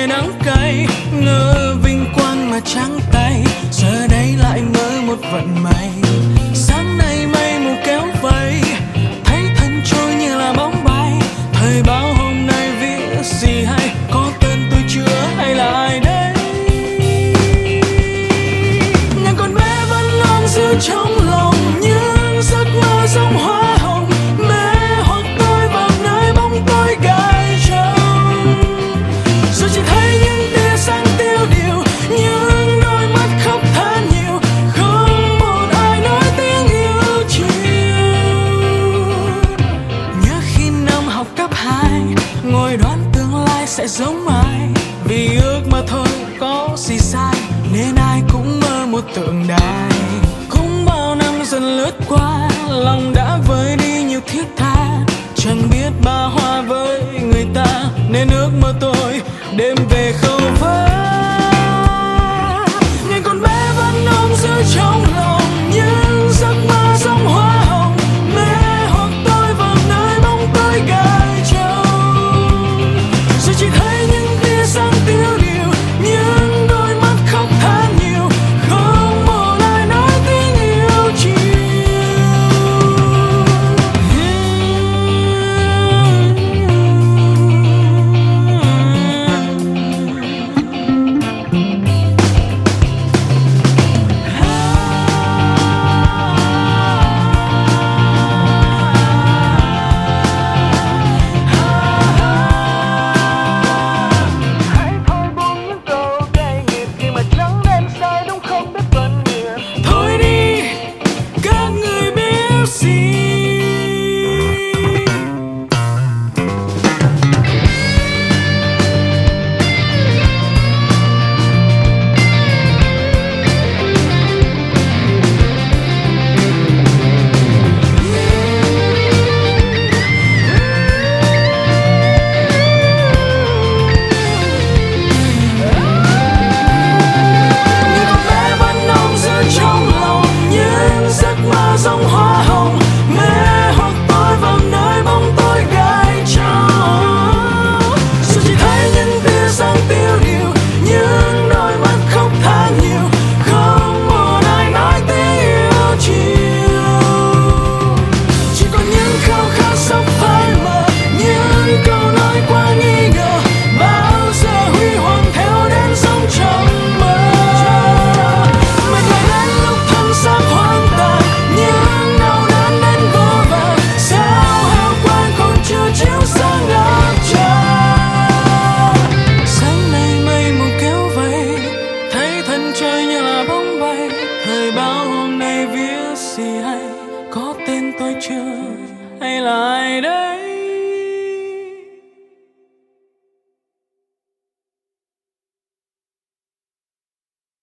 nghe đắng cay, ngỡ vinh quang mà trắng tay, giờ đây lại mơ một vận may. Sáng nay mây mù kéo vây, thấy thân trôi như là bóng bay. Thời báo hôm nay viết gì hay, có tên tôi chưa hay là ai đấy? Ngàn con bé vẫn luôn giữ trong lòng những giấc mơ giống hoa hồng, mê hoặc tôi vào nơi bóng tối gai trông. Rồi chỉ thấy những tia sáng tiêu điều, những đôi mắt khóc than nhiều, không một ai nói tiếng yêu chiều. Nhớ khi năm học cấp 2, ngồi đoán tương lai sẽ giống ai, vì ước mơ thôi có gì sai, nên ai cũng mơ một tượng đài. Cũng bao năm dần lướt qua, lòng đã vơi đi nhiều thiết tha, chẳng biết ba hoa với người ta, nên ước mơ tôi đêm về khâu vá. Ngày con bé vẫn ôm giữ trong lòng những giấc mơ giống hoa hồng, mê hoặc tôi vào nơi bóng tối gai trông. Rồi chỉ thấy những tia sáng tiêu điều, những đôi mắt khóc than nhiều, không một ai nói tiếng yêu chiều. Hãy thôi buông những câu cay nghiệt, khi mà trắng đen sai đúng không biết phân biệt. Thôi đi các người biết gì. Người con bé vẫn ôm giữ trong lòng những giấc mơ giống hoa hồng, mê hoặc tôi vào nơi bóng tối gai trông. Rồi chỉ thấy những tia sáng tiêu điều, những đôi mắt khóc than nhiều, không một ai nói tiếng yêu chiều. Chỉ còn những khao khát sắp phai mờ, những câu nói quá nghi ngờ, bao giờ huy hoàng theo đến sống trong mơ. Mệt mỏi đến lúc thân xác hoang tàn, những đau đớn đến vô vàn, sao hào quang còn chưa chiếu sáng ngập tràn. Sáng nay mây mù kéo vây, thấy thân trôi như là bóng bay. Thời báo hôm nay viết gì hay, có tên tôi chưa hay là